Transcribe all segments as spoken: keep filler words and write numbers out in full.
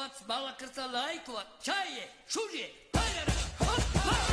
балакуват, балакърца лайкуват, чае, шуже, пайдера, хоп, хоп.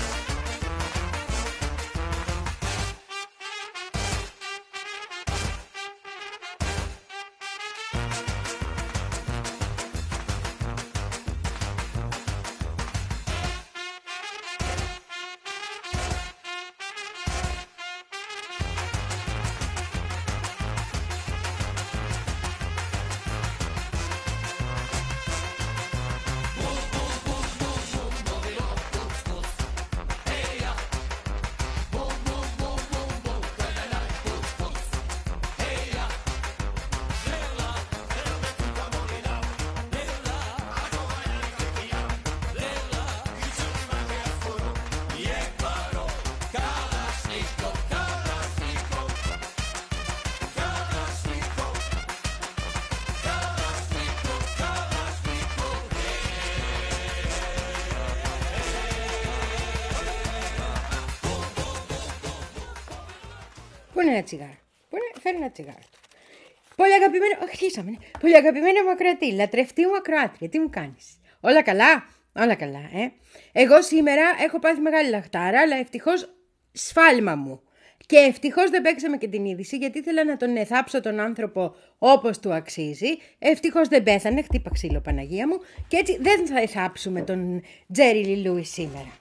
Πού είναι ένα τσιγάρο, πού είναι, φέρει ένα τσιγάρο. Πολύ αγαπημένο, αρχίσαμε, ναι. Πολύ αγαπημένη μου ακροατή, λατρευτή μου ακροάτρια, τι μου κάνεις? Όλα καλά, όλα καλά, ε. Εγώ σήμερα έχω πάθει μεγάλη λαχτάρα, αλλά ευτυχώς σφάλμα μου. Και ευτυχώς δεν παίξαμε και την είδηση, γιατί ήθελα να τον εθάψω τον άνθρωπο όπως του αξίζει. Ευτυχώς δεν πέθανε, χτύπα ξύλο Παναγία μου, και έτσι δεν θα εθάψουμε τον Τζέρι Λι Λούις σήμερα.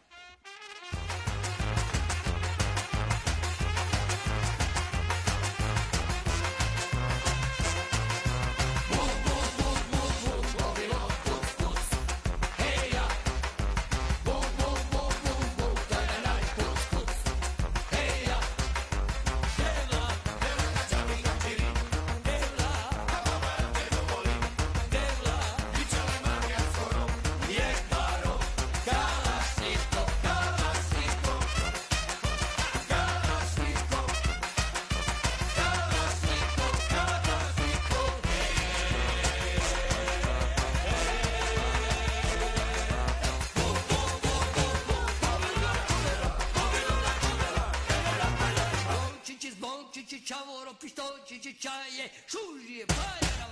Ciavoro, pistoci, cicciaie, sciugi e paia.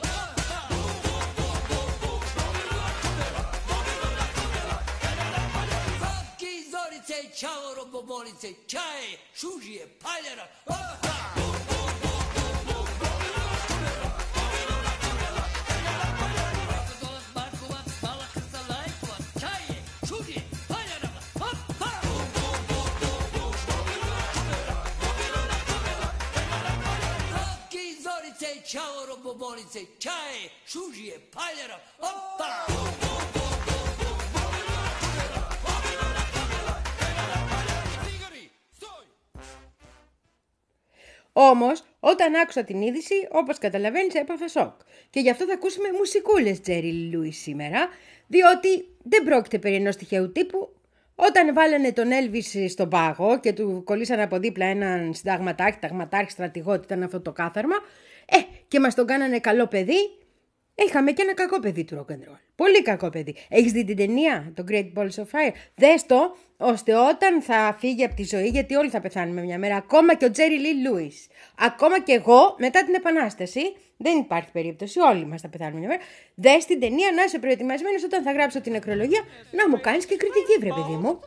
Facchi, zorice, ciavoro, bobolice, ciaie, sciugi e paia. Ciao robobolice, čaje, šužije, paljera, opa! Όμως, όταν άκουσα την είδηση, όπως καταλαβαίνεις, έπαθα σοκ. Και γι' αυτό θα ακούσουμε μουσικούλες Τζέρι Λι Λούις σήμερα, διότι δεν πρόκειται περί ενός τυχαίου τύπου. Όταν βάλανε τον Έλβις στον πάγο και του κολλήσανε από δίπλα έναν συνταγματάρχη, ταγματάρχη, στρατηγό, ήταν αυτό το κάθαρμα, ε, και μας τον κάνανε καλό παιδί, είχαμε και ένα κακό παιδί του rock and roll. Πολύ κακό παιδί. Έχεις δει την ταινία, το Great Balls of Fire? Δες το, ώστε όταν θα φύγει από τη ζωή, γιατί όλοι θα πεθάνουμε μια μέρα, ακόμα και ο Τζέρι Λι Λούις, ακόμα και εγώ μετά την Επανάσταση, δεν υπάρχει περίπτωση, όλοι μας θα πεθάνουμε μια μέρα. Δες την ταινία, να είσαι προετοιμασμένος όταν θα γράψω την νεκρολογία, να μου κάνεις και κριτική, βρε παιδί μου.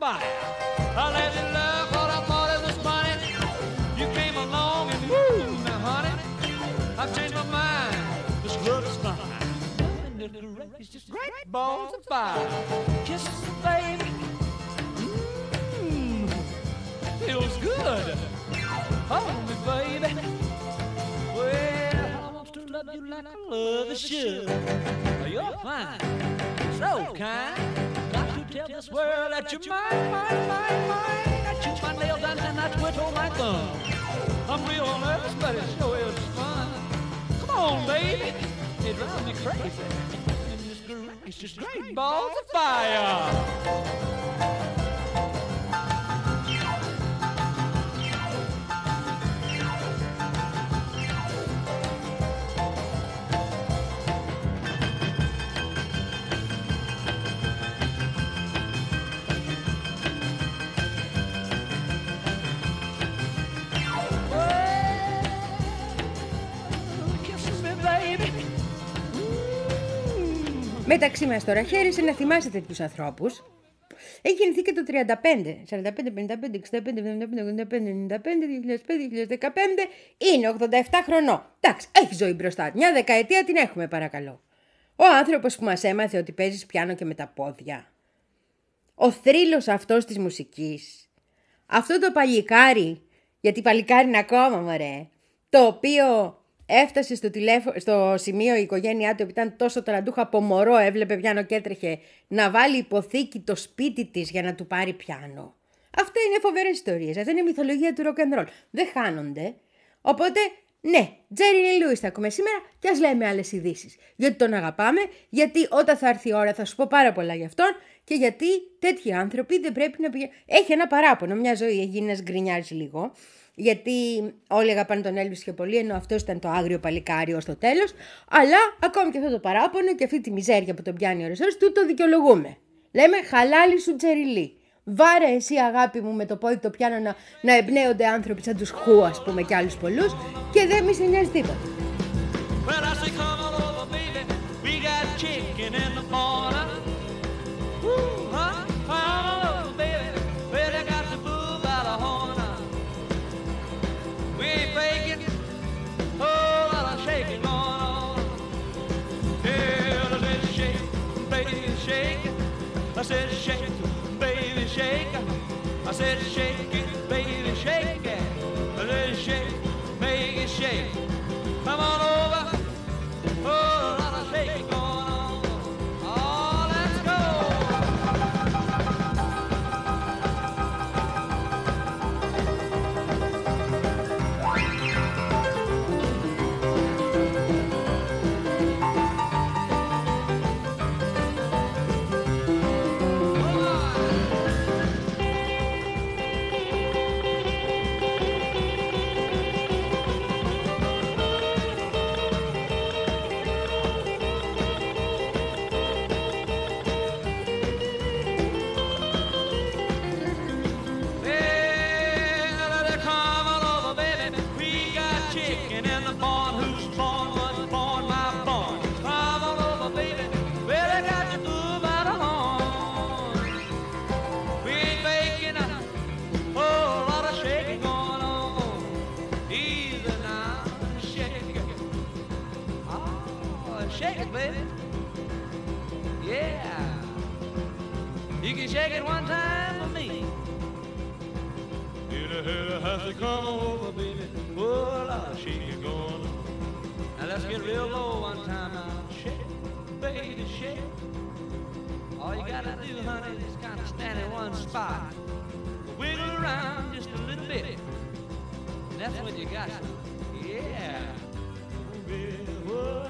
I've changed my mind. This love is fine. It's just great balls of fire. Kisses, baby. Mmm, feels good. Hold me, baby. Well, I want to love you like I love you should. You're fine, so kind. Got to tell this world that you're mine, mine, mine, mine. I chew my nails down and I twiddle my thumb. I'm real nervous, but it sure is fun. Come on, baby. It drives me crazy. It's just great balls of fire. μεταξύ μας τώρα χαίρεσε να θυμάσαι τέτοιους ανθρώπους. Έχει γεννηθεί και το τριάντα πέντε, σαράντα πέντε, πενήντα πέντε, εξήντα πέντε, εβδομήντα πέντε, ογδόντα πέντε, ενενήντα πέντε, δύο χιλιάδες πέντε, δύο χιλιάδες δεκαπέντε, είναι ογδόντα επτά χρονών. Εντάξει, έχει ζωή μπροστά. Μια δεκαετία την έχουμε, παρακαλώ. Ο άνθρωπος που μας έμαθε ότι παίζεις πιάνο και με τα πόδια. Ο θρύλος αυτός της μουσικής. Αυτό το παλικάρι, γιατί παλικάρι είναι ακόμα, μωρέ, το οποίο έφτασε στο, τηλέφω... στο σημείο η οικογένειά του, ήταν τόσο ταλαντούχα, από μωρό έβλεπε πιάνο και έτρεχε να βάλει υποθήκη το σπίτι της για να του πάρει πιάνο. Αυτά είναι φοβερές ιστορίες. Αυτά είναι η μυθολογία του rock and roll. Δεν χάνονται. Οπότε, ναι, Τζέρι Λι Λούις θα ακούμε σήμερα και ας λέμε άλλες ειδήσεις. Γιατί τον αγαπάμε, γιατί όταν θα έρθει η ώρα θα σου πω πάρα πολλά για αυτόν και γιατί τέτοιοι άνθρωποι δεν πρέπει να πηγαίνουν. Έχει ένα παράπονο, μια ζωή, έγινε να γκρινιάζει λίγο. Γιατί όλοι αγαπάνε τον Elvis και πολύ, ενώ αυτός ήταν το άγριο παλικάριο στο τέλος. Αλλά ακόμη και αυτό το παράπονο και αυτή τη μιζέρια που τον πιάνει ώρες ώρες, του το δικαιολογούμε. Λέμε χαλάλι σου Τζέρι Λι. Βάρε εσύ αγάπη μου με το πόδι το πιάνο να, να εμπνέονται άνθρωποι σαν τους Χου, ας πούμε, και άλλους πολλούς, και δεν μη σε νοιάζει τίποτα. I said shake it, baby, shake it. I said shake it, baby, shake it. I said shake, make it shake. Come on over, oh, a lot of shaking going on. Oh, let's go. Shake it, baby. Yeah. You can shake it one time for me. You have to come over, baby. Oh, a lot of shaking going on. Now let's get real low one time now. Shake, baby, shake. All you gotta do, honey, is kind of stand in one spot. Wiggle around just a little bit. And that's when you got some. Yeah. Baby, oh,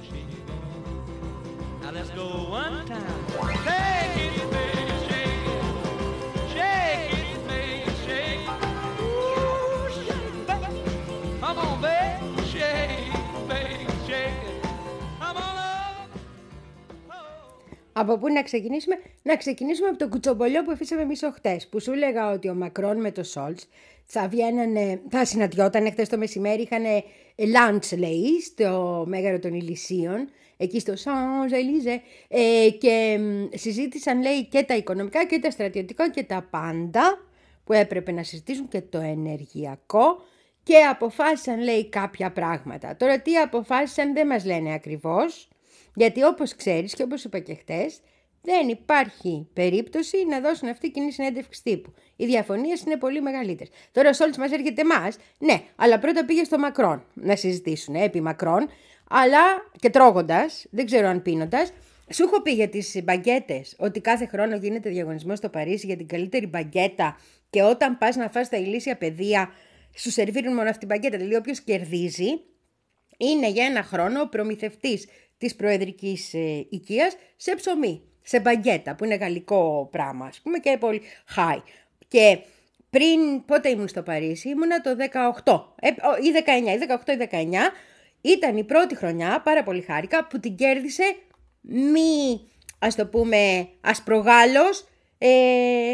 now let's go one time. Shake it, baby, shake it. Shake it, baby, shake it. Ooh, shake it, baby. Come on, baby, shake it, baby, shake it. Come on up. Από πού να ξεκινήσουμε? Να ξεκινήσουμε από το κουτσομπολιό που αφήσαμε εμείς χτες, που σου έλεγα ότι ο Μακρόν με το Σόλτς θα βγαίνανε, θα συναντιότανε χτες το μεσημέρι, είχαν lunch, λέει, στο Μέγαρο των Ηλυσίων, εκεί στο Σαντζελίζε, ε, και συζήτησαν, λέει, και τα οικονομικά και τα στρατιωτικά και τα πάντα που έπρεπε να συζητήσουν, και το ενεργειακό, και αποφάσισαν, λέει, κάποια πράγματα. Τώρα τι αποφάσισαν δεν μας λένε ακριβώς, γιατί όπως ξέρεις και όπως είπα και χτες, δεν υπάρχει περίπτωση να δώσουν αυτή κοινή συνέντευξη τύπου. Οι διαφωνίες είναι πολύ μεγαλύτερες. Τώρα ο Σόλτς μας έρχεται εμάς, ναι, αλλά πρώτα πήγε στο Μακρόν να συζητήσουν, επί Μακρόν, αλλά και τρώγοντας, δεν ξέρω αν πίνοντας. Σου έχω πει για τις μπαγκέτες, ότι κάθε χρόνο γίνεται διαγωνισμός στο Παρίσι για την καλύτερη μπαγκέτα, και όταν πας να φας τα ηλίσια παιδεία, σου σερβίρουν μόνο αυτή την μπαγκέτα. Δηλαδή, όποιος κερδίζει είναι για ένα χρόνο ο προμηθευτής της προεδρικής ε, οικίας σε ψωμί, σε μπαγκέτα, που είναι γαλλικό πράγμα, ας πούμε, και πολύ high. Και πριν, πότε ήμουν στο Παρίσι, ήμουνα το δεκαοκτώ ε, ή δεκαεννιά, ή δεκαοκτώ ή δεκαεννιά, ήταν η πρώτη χρονιά, πάρα πολύ χάρηκα, που την κέρδισε μη, ας το πούμε, ασπρογάλος, ε,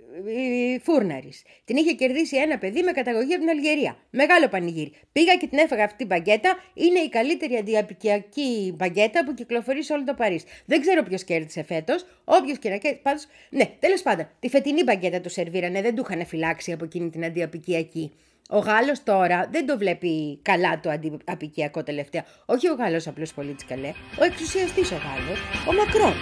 φούρναρης. Την είχε κερδίσει ένα παιδί με καταγωγή από την Αλγερία. Μεγάλο πανηγύρι. Πήγα και την έφαγα αυτή την μπαγκέτα. Είναι η καλύτερη αντιαπικιακή μπαγκέτα που κυκλοφορεί σε όλο το Παρίσι. Δεν ξέρω ποιος κέρδισε φέτος. Όποιος και να κέρδισε. Πάντως, ναι, τέλος πάντων, τη φετινή μπαγκέτα του σερβίρανε. Δεν του είχαν φυλάξει από εκείνη την αντιαπικιακή. Ο Γάλλος τώρα δεν το βλέπει καλά το αντιαπικιακό τελευταία. Όχι ο Γάλλος απλώς πολίτης καλέ. Ο εξουσιαστής ο Γάλλος, ο Μακρόν.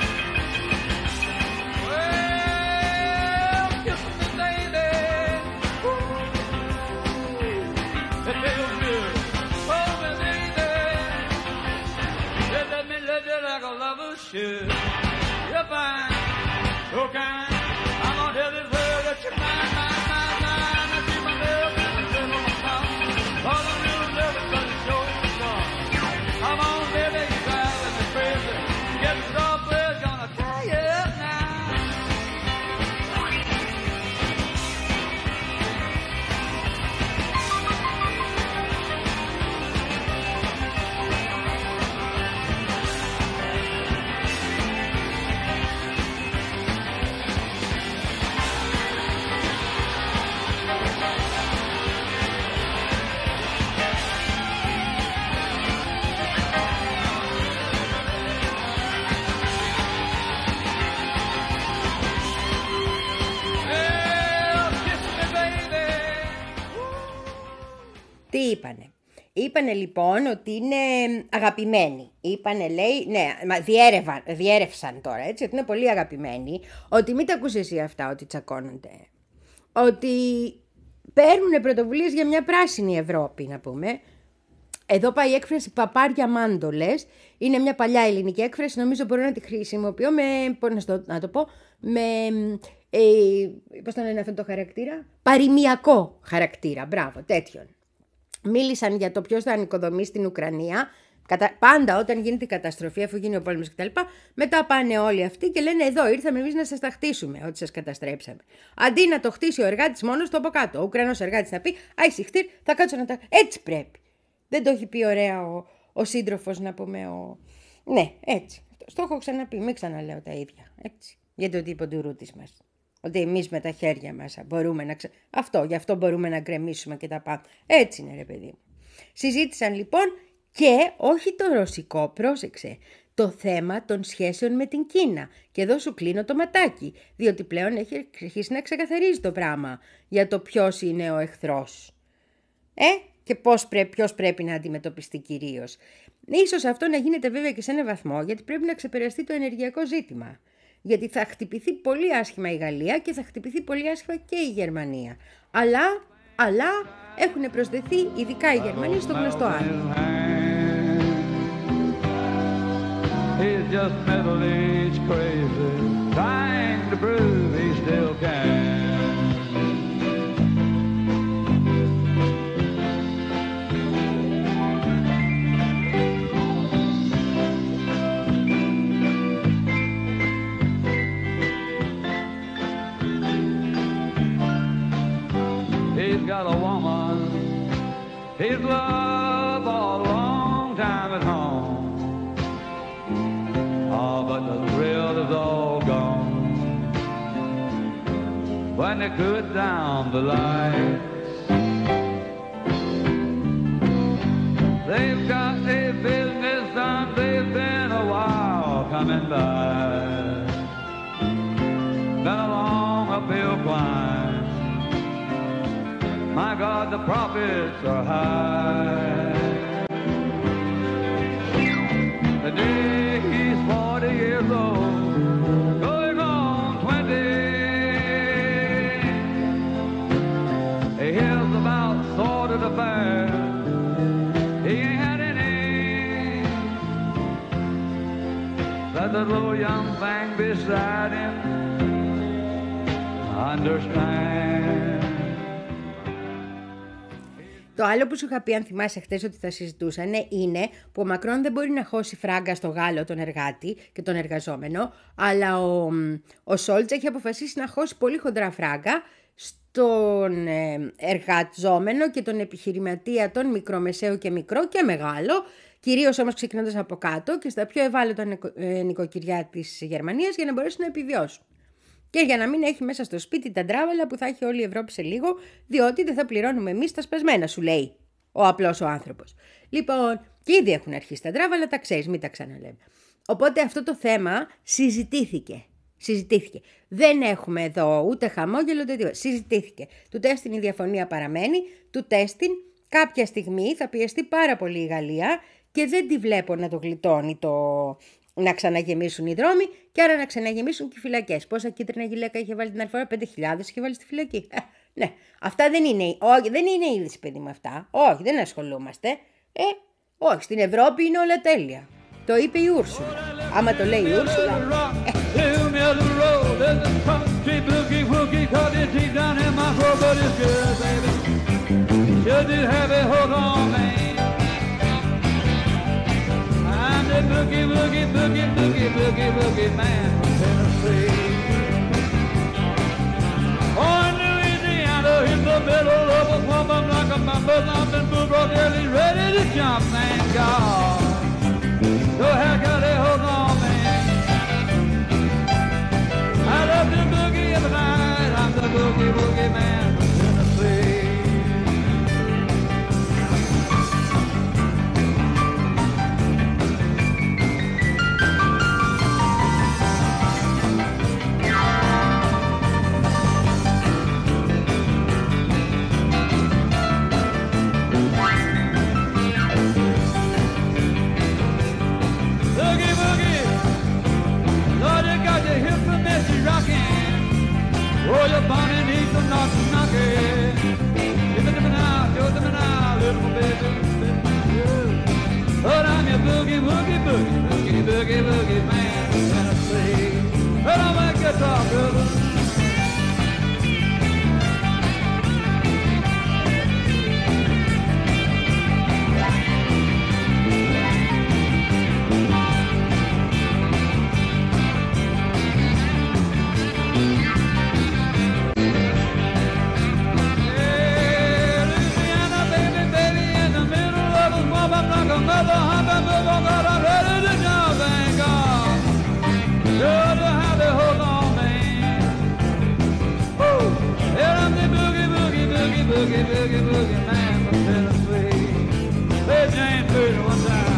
Should you're fine, so kind. I'm gonna tell this world that you're mine, mine, mine, mine. I see my love and I feel on my mouth. All the real love is gonna show me some. Come on, baby, you driving me crazy. Get the software's gonna try you up now. Τι είπανε. Είπανε λοιπόν ότι είναι αγαπημένοι. Είπανε, λέει, ναι, μα διέρευαν, διέρευσαν τώρα, έτσι, ότι είναι πολύ αγαπημένοι. Ότι μην τα ακούσεις εσύ αυτά, ότι τσακώνονται. Ότι παίρνουν πρωτοβουλίες για μια πράσινη Ευρώπη, να πούμε. Εδώ πάει η έκφραση παπάρια μάντολες. Είναι μια παλιά ελληνική έκφραση, νομίζω μπορώ να τη χρησιμοποιώ με, πώς να, να το πω, με, ε, πώς το λένε αυτό το χαρακτήρα, παροιμιακό χαρακτήρα, μπράβο, τέτοιον. Μίλησαν για το ποιος θα ανοικοδομεί στην Ουκρανία. Κατα... Πάντα όταν γίνεται η καταστροφή, αφού γίνει ο πόλεμος κτλ., μετά πάνε όλοι αυτοί και λένε: εδώ ήρθαμε εμείς να σας τα χτίσουμε, ότι σας καταστρέψαμε. Αντί να το χτίσει ο εργάτης μόνος του από κάτω. Ο Ουκρανός εργάτης να πει: Άισιχτήρ, θα κάτσω να τα. Έτσι πρέπει. Δεν το έχει πει ωραία ο, ο σύντροφος, να πούμε. Ο... Ναι, έτσι. Στο έχω ξαναπεί, μην ξαναλέω τα ίδια. Έτσι. Για το τύπο του ρούτης μας. Ότι εμείς με τα χέρια μας μπορούμε να ξε... Αυτό, γι' αυτό μπορούμε να γκρεμίσουμε και τα πάντα. Έτσι είναι, ρε παιδί μου. Συζήτησαν λοιπόν και όχι το ρωσικό, πρόσεξε, το θέμα των σχέσεων με την Κίνα. Και εδώ σου κλείνω το ματάκι, διότι πλέον έχει αρχίσει να ξεκαθαρίζει το πράγμα για το ποιος είναι ο εχθρός. Ε, και πώς πρέπει, ποιος πρέπει να αντιμετωπιστεί κυρίως. Ίσως αυτό να γίνεται βέβαια και σε ένα βαθμό, γιατί πρέπει να ξεπεραστεί το ενεργειακό ζήτημα. Γιατί θα χτυπηθεί πολύ άσχημα η Γαλλία και θα χτυπηθεί πολύ άσχημα και η Γερμανία. Αλλά, αλλά έχουν προσδεθεί ειδικά οι Γερμανοί στο γνωστό άλλο. He's just middle-aged crazy, trying to prove he still can. He's got a woman he's loved for a long time at home. Oh, but the thrill is all gone when they cut down the lights. They've got a business done, they've been a while coming by. Been a long uphill climb. My God, the profits are high. The day he's forty years old, going on twenty, he hears about sordid affairs. He ain't had any. Let the little young thing beside him understand. Το άλλο που σου είχα πει, αν θυμάσαι χτες ότι θα συζητούσαν, είναι που ο Μακρόν δεν μπορεί να χώσει φράγκα στο Γάλλο τον εργάτη και τον εργαζόμενο, αλλά ο, ο Σόλτς έχει αποφασίσει να χώσει πολύ χοντρά φράγκα στον εργαζόμενο και τον επιχειρηματία, τον μικρομεσαίο και μικρό και μεγάλο, κυρίως όμως ξεκινώντας από κάτω και στα πιο ευάλωτα νοικοκυριά της Γερμανίας, για να μπορέσουν να επιβιώσουν. Και για να μην έχει μέσα στο σπίτι τα ντράβαλα που θα έχει όλη η Ευρώπη σε λίγο, διότι δεν θα πληρώνουμε εμείς τα σπασμένα, σου λέει ο απλός ο άνθρωπος. Λοιπόν, και ήδη έχουν αρχίσει τα ντράβαλα, τα ξέρεις, μην τα ξαναλέμε. Οπότε αυτό το θέμα συζητήθηκε. Συζητήθηκε. Δεν έχουμε εδώ ούτε χαμόγελο ούτε τίποτα. Συζητήθηκε. Του τέστην η διαφωνία παραμένει. Του τέστην κάποια στιγμή θα πιεστεί πάρα πολύ η Γαλλία και δεν τη βλέπω να το γλιτώνει το να ξαναγεμίσουν οι δρόμοι και άρα να ξαναγεμίσουν και οι φυλακές. Πόσα κίτρινα γυλαίκα είχε βάλει την άλλη φορά, πέντε χιλιάδες είχε βάλει στη φυλακή. Ε, ναι, αυτά δεν είναι, όχι, δεν είναι είδηση, παιδί με αυτά. Όχι, δεν ασχολούμαστε. Ε, όχι, στην Ευρώπη είναι όλα τέλεια. Το είπε η Ούρσουλα. Άμα το λέει η Ούρσουλα. Boogie, boogie, boogie, boogie, boogie, boogie man from Tennessee. Oh, in Louisiana, in the middle of a woman like a member, I'm in Boudreaux, he's ready to jump, thank God. So how can they hold on, man? I love the boogie of the night, I'm the boogie, boogie man from Tennessee. Oh, you're bonny, need some knockin', knockin'. Give it to me now, show it to me now, little baby. But I'm your boogie, boogie, boogie, boogie, boogie, boogie man from Tennessee. But I'm a guitar, brother. Mother, I'm ready to jump, thank God. Sure to have the hold on, man. Woo! Yeah, I'm the boogie, boogie, boogie, boogie, boogie, boogie man from Tennessee. Play James Boogie one time.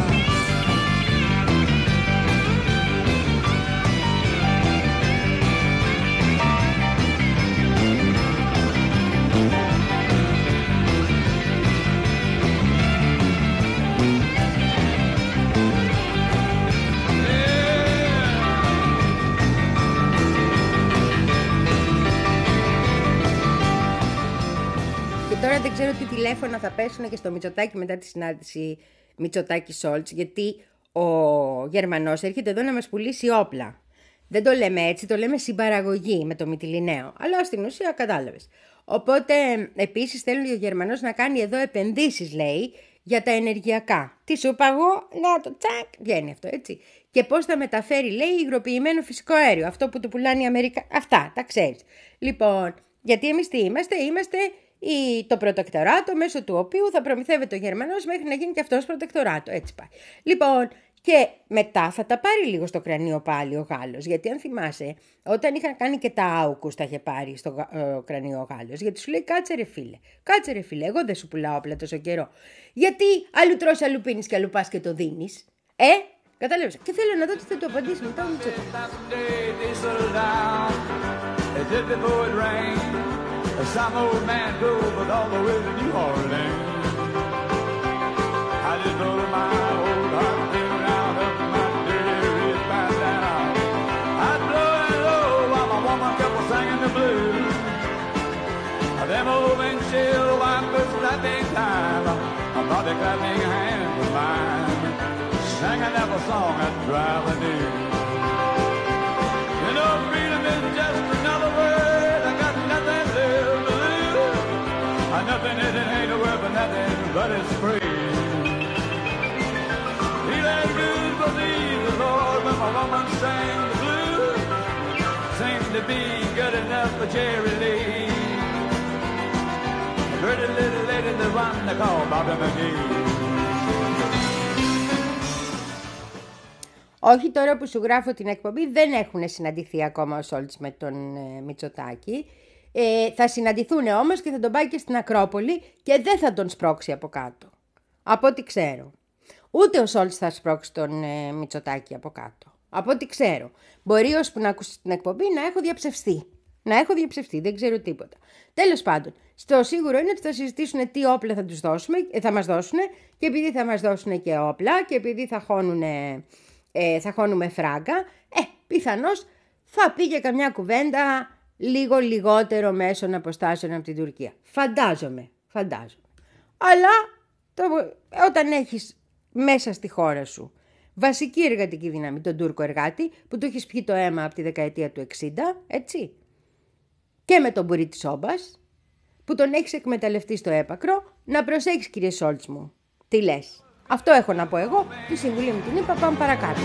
Τώρα δεν ξέρω τι τηλέφωνα θα πέσουν και στο Μητσοτάκη μετά τη συνάντηση Μητσοτάκη-Σόλτς, γιατί ο Γερμανός έρχεται εδώ να μας πουλήσει όπλα. Δεν το λέμε έτσι, το λέμε συμπαραγωγή με το Μυτιληναίο, αλλά στην ουσία κατάλαβες. Οπότε επίσης θέλει ο Γερμανός να κάνει εδώ επενδύσεις, λέει, για τα ενεργειακά. Τι σου είπα εγώ, να το τσακ, βγαίνει αυτό, έτσι. Και πώς θα μεταφέρει, λέει, υγροποιημένο φυσικό αέριο, αυτό που του πουλάνε οι Αμερικανοί. Αυτά, τα ξέρεις. Λοιπόν, γιατί εμείς τι είμαστε, είμαστε ή το προτεκτοράτο μέσω του οποίου θα προμηθεύεται ο Γερμανός μέχρι να γίνει και αυτός προτεκτοράτο. Έτσι πάει. Λοιπόν, και μετά θα τα πάρει λίγο στο κρανίο πάλι ο Γάλλος. Γιατί αν θυμάσαι, όταν είχαν κάνει και τα άουκους τα είχε πάρει στο ε, κρανίο ο Γάλλος. Γιατί σου λέει κάτσε ρε φίλε, κάτσε ρε φίλε, εγώ δεν σου πουλάω όπλα τόσο καιρό. Γιατί αλλού τρως, αλλού πίνεις και αλλού πας και το δίνεις. Ε, κατάλαβες. Και θέλω να δω τι θα του απαντήσει μετά ο Μητσοτάκης. Some old man drove with all the way to New Orleans. I just drove my old heart clean around up my dirty wrist back down. I'd blow it low while my woman kept singing the blues. Them old windshield wipers that big time, I thought they clapping hands of mine, singing that song that drive a dude. You know, freedom is just another word. I got nothing left to lose. Nothing is it ain't worth nothing, but it's free. Feeling good, believe the Lord when my woman sang the blues. Seemed to be good enough for Jerry Lee. A pretty little lady, the one they call Bobby McGee. Όχι, τώρα που σου γράφω την εκπομπή δεν έχουν συναντηθεί ακόμα ο Σόλτς με τον ε, Μητσοτάκη. Ε, θα συναντηθούν όμως και θα τον πάει και στην Ακρόπολη και δεν θα τον σπρώξει από κάτω. Από ό,τι ξέρω. Ούτε ο Σόλτς θα σπρώξει τον ε, Μητσοτάκη από κάτω. Από ό,τι ξέρω. Μπορεί ώσπου να ακούσει την εκπομπή να έχω διαψευστεί. Να έχω διαψευστεί, δεν ξέρω τίποτα. Τέλος πάντων, στο σίγουρο είναι ότι θα συζητήσουν τι όπλα θα τους δώσουμε, θα μας δώσουν, και επειδή θα μας δώσουν και όπλα και επειδή θα, χώνουνε, ε, θα χώνουμε φράγκα, ε, πιθανώς θα πήγε καμιά κουβέντα λίγο λιγότερο μέσων αποστάσεων από την Τουρκία. Φαντάζομαι, φαντάζομαι. Αλλά το, όταν έχεις μέσα στη χώρα σου βασική εργατική δύναμη, τον Τούρκο εργάτη, που του έχεις πιει το αίμα από τη δεκαετία του εξήντα, έτσι, και με τον Μπουρί της Όμπας, που τον έχεις εκμεταλλευτεί στο έπακρο, να προσέχεις, κύριε Σόλτς μου. Τι λες? Αυτό έχω να πω εγώ, τη συμβουλή μου την είπα, πάμε παρακάτω.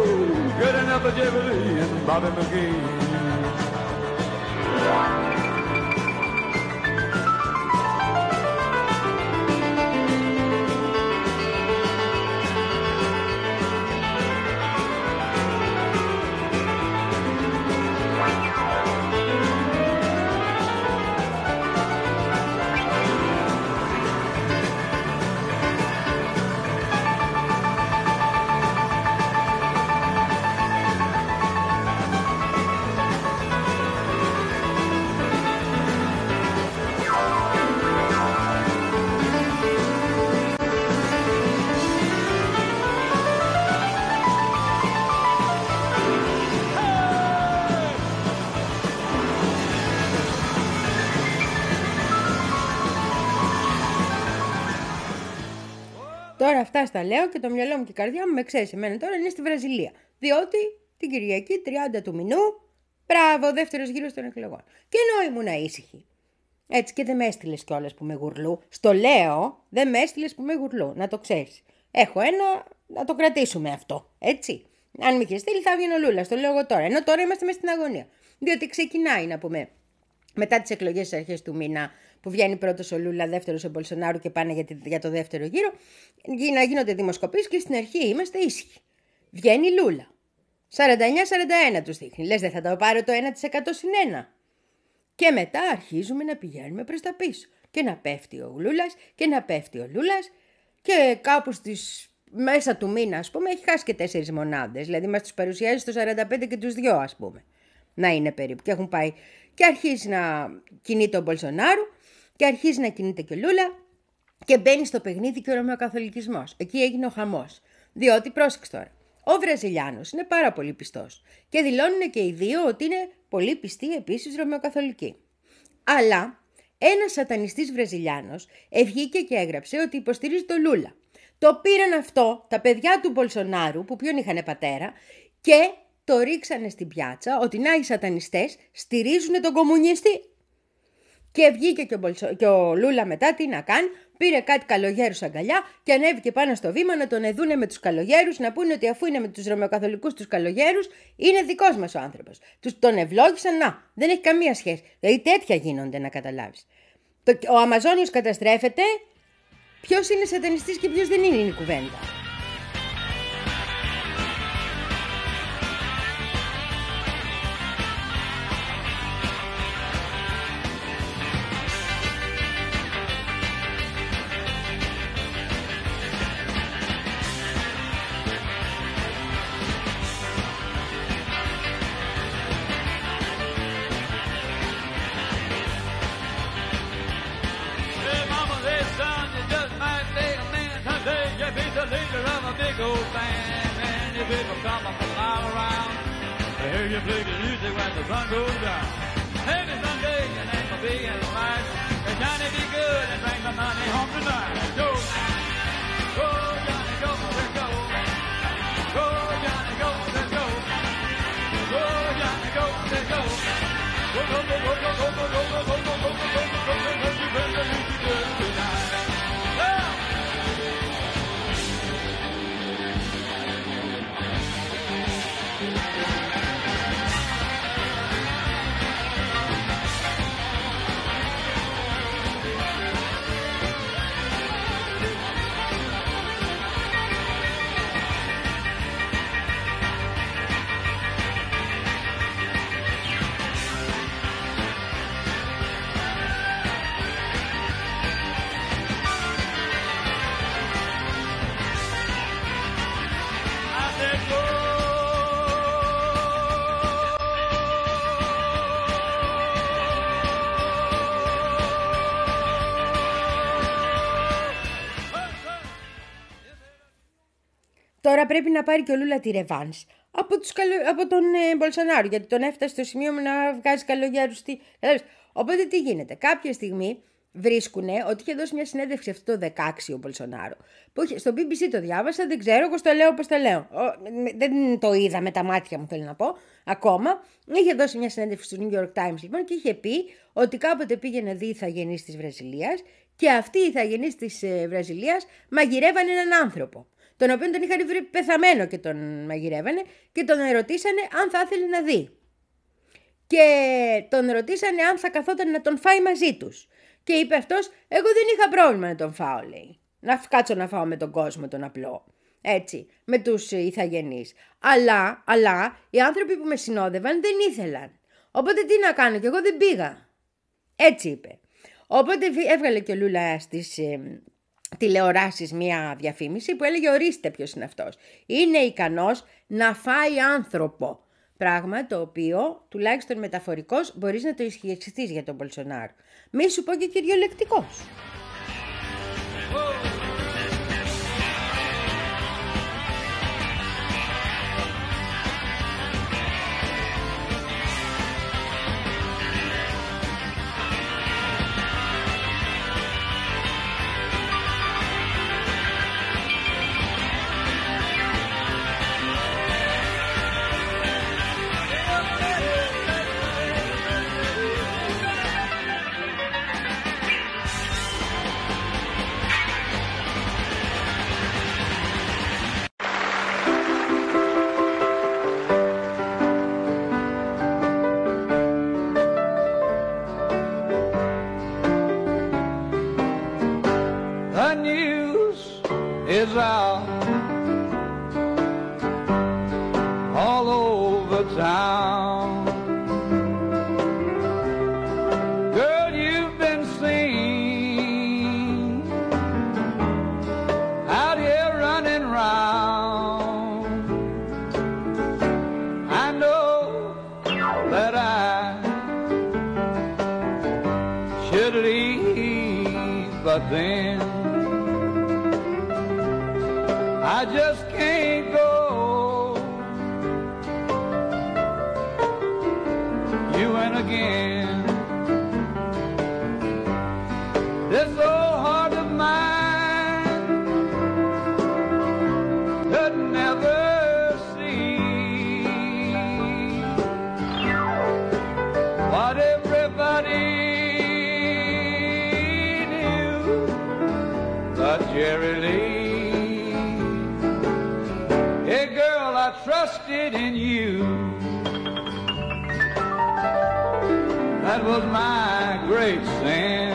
Τώρα αυτά στα λέω και το μυαλό μου και η καρδιά μου με ξέρει εμένα τώρα είναι στη Βραζιλία. Διότι την Κυριακή τριάντα του μηνού, μπράβο, δεύτερος γύρος των εκλογών. Και ενώ ήμουν ήσυχη. Έτσι, και δεν με έστειλες κιόλας που με γουρλού. Στο λέω, δεν με έστειλες που με γουρλού, να το ξέρεις. Έχω ένα, να το κρατήσουμε αυτό. Έτσι. Αν με είχε στείλει, θα έβγαινε ο Λούλας. Το λέω εγώ τώρα. Ενώ τώρα είμαστε μέσα στην αγωνία. Διότι ξεκινάει, να πούμε, μετά τις εκλογές στις αρχές του μήνα, που βγαίνει πρώτος ο Λούλα, δεύτερος ο Μπολσονάρου και πάνε για, τη, για το δεύτερο γύρο, να γίνονται δημοσκοπήσεις και στην αρχή είμαστε ήσυχοι. Βγαίνει Λούλα. σαράντα εννιά σαράντα ένα τους δείχνει. Λες, δεν θα το πάρω το ένα τοις εκατό συν ένα. Και μετά αρχίζουμε να πηγαίνουμε προς τα πίσω. Και να πέφτει ο Λούλας και να πέφτει ο Λούλας. Και κάπου στις μέσα του μήνα, ας πούμε, έχει χάσει και τέσσερις μονάδες. Δηλαδή μας τους παρουσιάζει στο σαράντα πέντε και τους δυο, ας πούμε. Να είναι περίπου. Και έχουν πάει. Και αρχίζει να κινείται ο Μπολσονάρου. Και αρχίζει να κινείται και ο Λούλα. Και μπαίνει στο παιχνίδι και ο ρωμαιοκαθολικισμός. Εκεί έγινε ο χαμός. Διότι, πρόσεξε τώρα, ο Βραζιλιάνος είναι πάρα πολύ πιστός. Και δηλώνουν και οι δύο ότι είναι πολύ πιστοί επίσης ρωμαιοκαθολικοί. Αλλά ένας σατανιστής Βραζιλιάνος βγήκε και έγραψε ότι υποστηρίζει τον Λούλα. Το πήραν αυτό τα παιδιά του Μπολσονάρου, που ποιον είχανε πατέρα, και το ρίξανε στην πιάτσα ότι να οι σατανιστές στηρίζουν τον κομμουνιστή. Και βγήκε και ο, Μπολσο... και ο Λούλα μετά τι να κάνει, πήρε κάτι καλογέρους αγκαλιά και ανέβηκε πάνω στο βήμα να τον εδούνε με τους καλογέρους, να πούνε ότι αφού είναι με τους ρωμαιοκαθολικούς τους καλογέρους, είναι δικός μας ο άνθρωπος. Τους τον ευλόγησαν, να, δεν έχει καμία σχέση. Δηλαδή τέτοια γίνονται, να καταλάβεις. Το... Ο Αμαζόνιος καταστρέφεται, ποιος είναι σατανιστής και ποιος δεν είναι, είναι η κουβέντα. τώρα πρέπει να πάρει και ο Λούλα τη ρεβάνς από, τους καλο... από τον ε, Μπολσονάρο, γιατί τον έφτασε στο σημείο να βγάζει καλογιάρους στη... Οπότε τι γίνεται, κάποια στιγμή βρίσκουνε ότι είχε δώσει μια συνέντευξη αυτό το δεκαέξι ο Μπολσονάρο, που είχε, στο μπι μπι σι το διάβασα, δεν ξέρω, εγώ το λέω όπως το λέω. Ο, δεν το είδα με τα μάτια μου, θέλω να πω, ακόμα. Είχε δώσει μια συνέντευξη στο New York Times λοιπόν και είχε πει ότι κάποτε πήγε να δει ηθαγενείς της Βραζιλίας και αυτοί οι ηθαγενείς της ε, Βραζιλίας μαγειρεύανε έναν άνθρωπο, τον οποίο τον είχαν βρει πεθαμένο και τον μαγειρεύανε και τον ρωτήσανε αν θα ήθελε να δει. Και τον ρωτήσανε αν θα καθόταν να τον φάει μαζί τους. Και είπε αυτός, εγώ δεν είχα πρόβλημα να τον φάω, λέει. Να κάτσω να φάω με τον κόσμο τον απλό. Έτσι, με τους ηθαγενείς. Αλλά, αλλά, οι άνθρωποι που με συνόδευαν δεν ήθελαν. Οπότε τι να κάνω, και εγώ δεν πήγα. Έτσι είπε. Οπότε έβγαλε και ο Λούλα στις ε, τηλεοράσεις μια διαφήμιση που έλεγε, ορίστε ποιος είναι αυτός. Είναι ικανός να φάει άνθρωπο. Πράγμα το οποίο, τουλάχιστον μεταφορικός, μπορείς να το ισχυριστείς για τον Μπολσονάρο. Μη σου πω και κυριολεκτικός. Is out all over town. Girl, you've been seen out here running round. I know that I should leave, but then I just can't go. You went again. This old heart of mine could never see what everybody knew but Jerry Lee. Hey girl, I trusted in you. That was my great sin.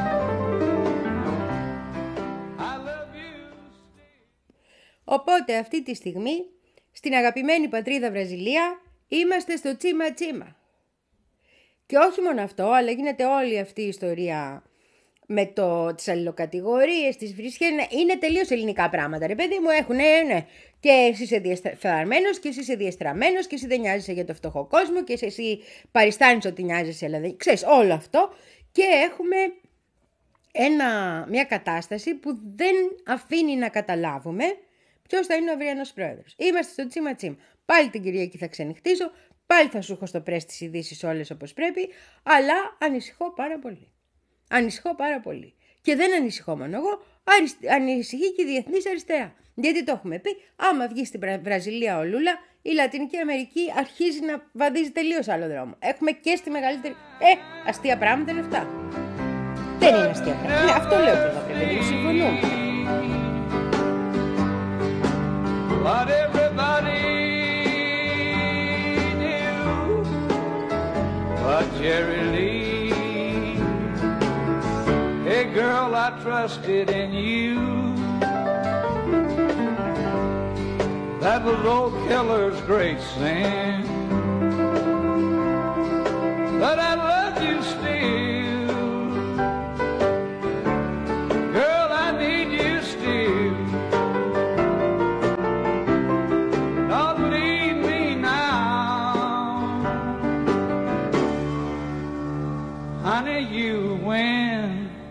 I love you still. Οπότε αυτή τη στιγμή, στην αγαπημένη πατρίδα Βραζιλία, είμαστε στο τσίμα τσίμα. Και όχι μόνο αυτό, αλλά γίνεται όλη αυτή η ιστορία με το, τις αλληλοκατηγορίες, τις βρισχές, είναι τελείως ελληνικά πράγματα, ρε παιδί μου, έχουν, ναι, ναι. Και εσύ είσαι διεφθαρμένος και εσύ είσαι διεστραμμένος και εσύ δεν νοιάζεσαι για το φτωχό κόσμο και εσύ παριστάνεις ότι νοιάζεσαι, αλλά δεν ξέρεις όλο αυτό. Και έχουμε ένα, μια κατάσταση που δεν αφήνει να καταλάβουμε ποιος θα είναι ο αυριανός πρόεδρος. Είμαστε στο τσίμα τσίμα. Πάλι την Κυριακή θα ξενυχτήσω, πάλι θα σου έχω στο πρέσ τις ειδήσεις όλες όπως πρέπει, αλλά ανησυχώ πάρα πολύ. Ανησυχώ πάρα πολύ. Και δεν ανησυχώ μόνο εγώ, ανησυχεί και η διεθνής αριστερά. Γιατί το έχουμε πει, άμα βγει στην Βραζιλία ο Λούλα, η Λατινική Αμερική αρχίζει να βαδίζει τελείως άλλο δρόμο. Έχουμε και στη μεγαλύτερη... Ε, αστεία πράγματα είναι αυτά. Δεν είναι αστεία πράγματα. Ναι, αυτό λέω και εγώ, πρέπει να συμφωνούμε. But everybody knew but Jerry Lee. Hey girl, I trusted in you. That was old Keller's great sin. But I love you still. Girl, I need you still. Don't leave me now. Honey, you win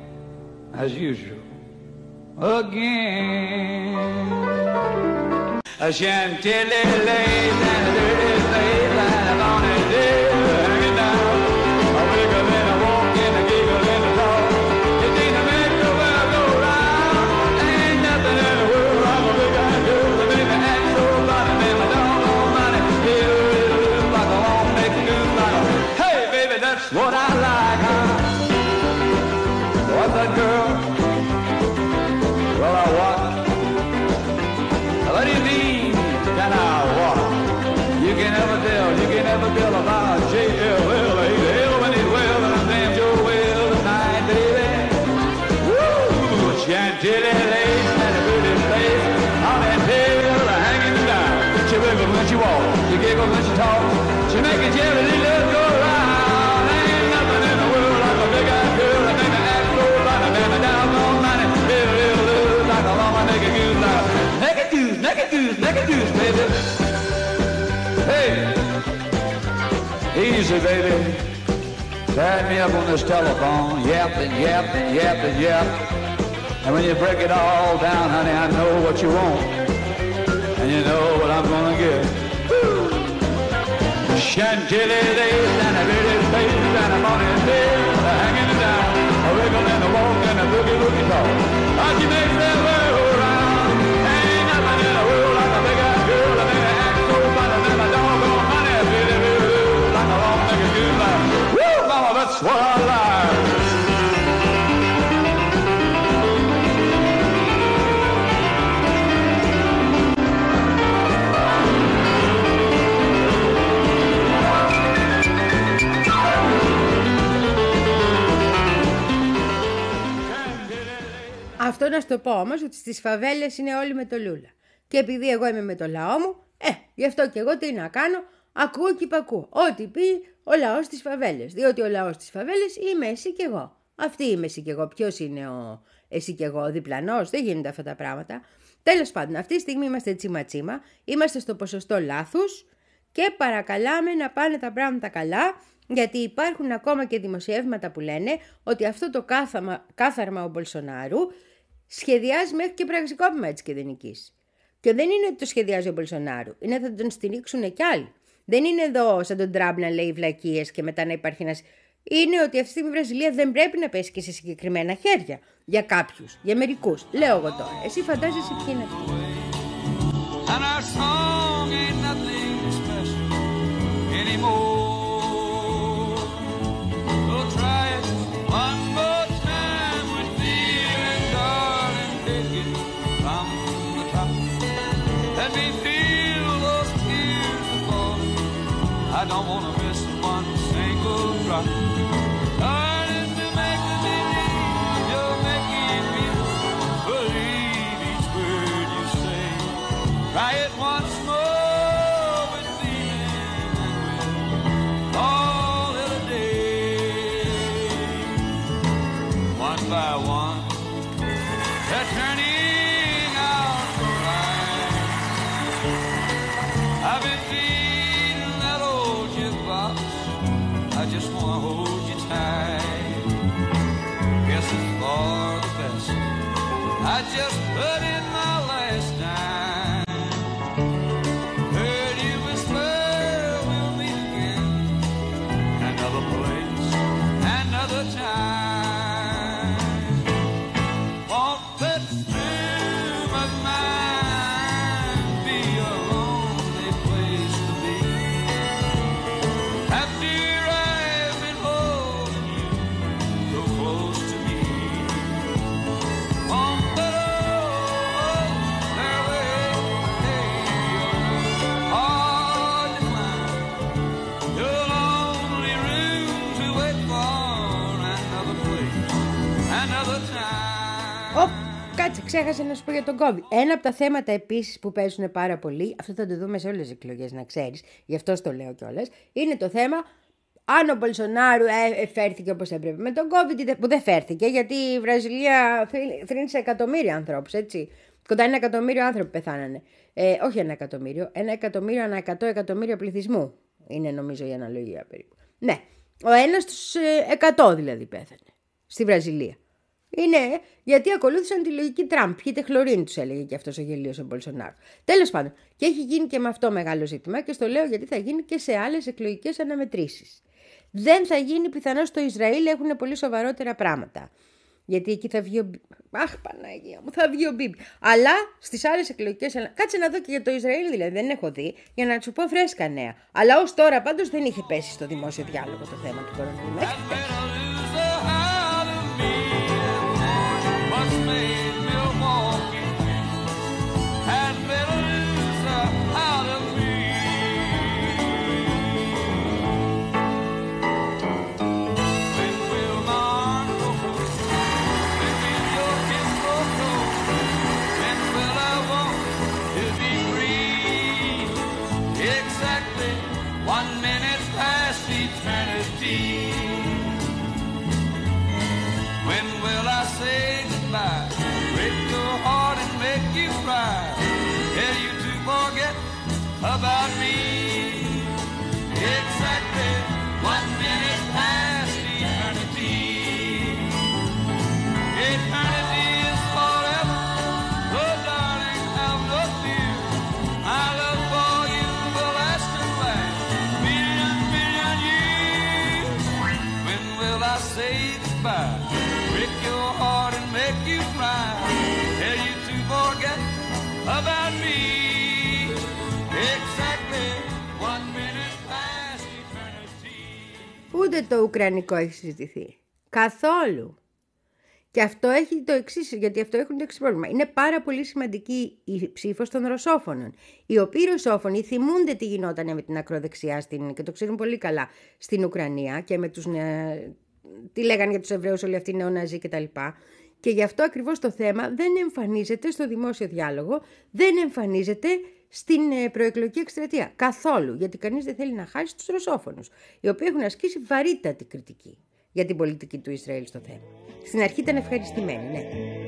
as usual again. A Chantilly lace and a dirty face and a bonny tail hanging down. A wiggle and a walk and a giggle and a talk. It ain't a make the world go round. Ain't nothing in the world I'm a big eyed girl that make me act so funny. Man, my doggone money, yeah, like a long neck goose like a. Hey, baby, that's what I like, huh? What's that, girl? Well, I what? What do you mean, can I what? You can never tell, you can never tell about J L L. He's hell when he's well, and I'm damn sure well tonight, baby. Woo! Chantilly lace and a pretty face on that tail hanging down. She wiggles when she walks, she giggles when she talks. She make a jelly little go round. Ain't nothing in the world like a big-eyed girl that make me act so funny. Man, me down on money, little, little, little, like a llama naked goose now. Naked goose, naked goose, naked goose, baby. Hey, easy, baby. Tie me up on this telephone, yap and yap and yap and yap. And when you break it all down, honey, I know what you want. And you know what I'm gonna get. Woo! Chantilly lace and a pretty face and a money tail hanging down. A wiggle and a walk and a boogie-woogie talk. How she makes that world go round. Ain't nothing in the world like a big-eyed girl that made me act so funny. Man, my doggone money, really, really, like a long-legged goose like. Woo, mama, that's what I like. Αυτό να σου το πω όμως, ότι στις φαβέλες είναι όλοι με το Λούλα. Και επειδή εγώ είμαι με το λαό μου, ε, γι' αυτό και εγώ τι να κάνω, ακούω και υπακούω. Ό,τι πει ο λαός στις φαβέλες. Διότι ο λαός στις φαβέλες είμαι εσύ και εγώ. Αυτή είμαι εσύ και εγώ. Ποιος είναι ο εσύ και εγώ, ο διπλανός? Δεν γίνονται αυτά τα πράγματα. Τέλος πάντων, αυτή τη στιγμή είμαστε τσίμα-τσίμα, είμαστε στο ποσοστό λάθους και παρακαλάμε να πάνε τα πράγματα καλά. Γιατί υπάρχουν ακόμα και δημοσιεύματα που λένε ότι αυτό το κάθαμα, κάθαρμα ο Μπολσονάρου σχεδιάζει μέχρι και πραξικόπημα έτσι και δεν νικήσει. Και δεν είναι ότι το σχεδιάζει ο Μπολσονάρου, είναι ότι θα τον στηρίξουν κι άλλοι. Δεν είναι εδώ σαν τον Τραμπ να λέει βλακίες και μετά να υπάρχει ένας. Είναι ότι αυτή τη στιγμή η Βραζιλία δεν πρέπει να πέσει και σε συγκεκριμένα χέρια. Για κάποιους, για μερικούς. Λέω εγώ τώρα. Εσύ φαντάζεσαι ποιοι είναι αυτοί. I don't want to miss one single drop. Darling, to make me believe, you're making me believe each word you say. Try it once more with feeling and we'll call it a day. One by one, they're turning out the light. I've been I just want to hold you tight. Guess it's for the best. I just put in my last dime. Heard you whisper we'll meet again. Another place, another time. Won't that room of mine be a lonely place to be? After Κάτσε, ξέχασα να σου πω για τον COVID. Ένα από τα θέματα επίσης που παίζουν πάρα πολύ, αυτό θα το δούμε σε όλες τις εκλογές να ξέρεις, γι' αυτό στο λέω κιόλας, είναι το θέμα αν ο Μπολσονάρου ε, φέρθηκε όπως έπρεπε με τον COVID, που δεν φέρθηκε, γιατί η Βραζιλία θρύνησε εκατομμύρια ανθρώπους, έτσι. Κοντά ένα εκατομμύριο άνθρωποι πεθάνανε. Ε, όχι ένα εκατομμύριο, ένα εκατομμύριο ανά εκατό εκατομμύρια πληθυσμού. Είναι νομίζω η αναλογία περίπου. Ναι, ο ένας στους εκατό δηλαδή πέθανε στη Βραζιλία. Είναι γιατί ακολούθησαν τη λογική Τραμπ. Πιείτε χλωρίνη, τους έλεγε και αυτός ο γελίος ο Μπολσονάρο. Τέλος πάντων, και έχει γίνει και με αυτό μεγάλο ζήτημα και στο λέω γιατί θα γίνει και σε άλλες εκλογικές αναμετρήσεις. Δεν θα γίνει πιθανώς στο Ισραήλ, έχουν πολύ σοβαρότερα πράγματα. Γιατί εκεί θα βγει ο Μπίμπι. Αχ, Παναγία μου, θα βγει ο Μπίμπι. Αλλά στις άλλες εκλογικές. Κάτσε να δω και για το Ισραήλ, δηλαδή δεν έχω δει, για να σου πω φρέσκα νέα. Αλλά ως τώρα πάντως δεν είχε πέσει στο δημόσιο διάλογο το θέμα του κορονοϊού. About me, exactly one minute past eternity. Eternity is forever, oh darling, have no fear. My love for you will last and last million, million years. When will I say goodbye, break your heart and make you cry, tell you to forget about me. Ούτε το ουκρανικό έχει συζητηθεί. Καθόλου. Και αυτό έχει το εξής, γιατί αυτό έχουν το εξής πρόβλημα. Είναι πάρα πολύ σημαντική η ψήφος των ρωσόφωνων. Οι οποίοι ρωσόφωνοι θυμούνται τι γινόταν με την ακροδεξιά στην, και το ξέρουν πολύ καλά στην Ουκρανία και με τους, ε, τι λέγανε για τους Εβραίους όλοι αυτοί οι νεοναζί κτλ. Και γι' αυτό ακριβώς το θέμα δεν εμφανίζεται στο δημόσιο διάλογο, δεν εμφανίζεται στην προεκλογική εκστρατεία. Καθόλου. Γιατί κανείς δεν θέλει να χάσει τους ρωσόφωνους, οι οποίοι έχουν ασκήσει βαρύτατη κριτική για την πολιτική του Ισραήλ στο θέμα. Στην αρχή ήταν ευχαριστημένοι, ναι.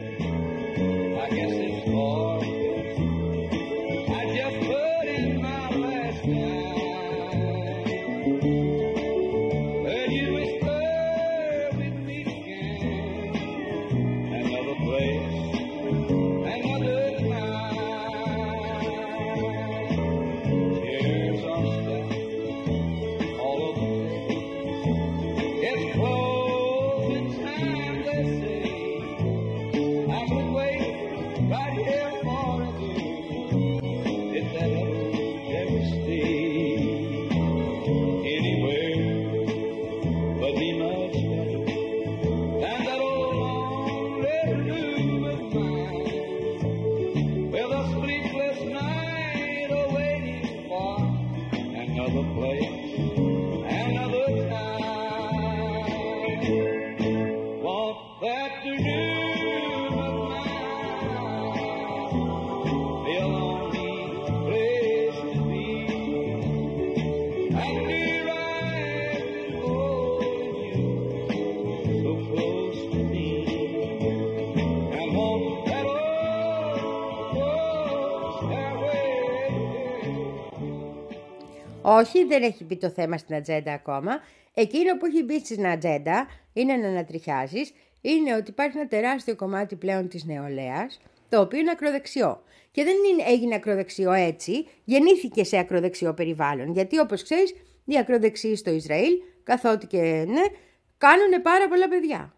Όχι, δεν έχει μπει το θέμα στην ατζέντα ακόμα. Εκείνο που έχει μπει στην ατζέντα είναι να ανατριχιάζεις, είναι ότι υπάρχει ένα τεράστιο κομμάτι πλέον της νεολαίας, το οποίο είναι ακροδεξιό. Και δεν είναι, έγινε ακροδεξιό έτσι, γεννήθηκε σε ακροδεξιό περιβάλλον. Γιατί όπως ξέρεις, οι ακροδεξιοί στο Ισραήλ, καθότι και ναι, κάνουν πάρα πολλά παιδιά.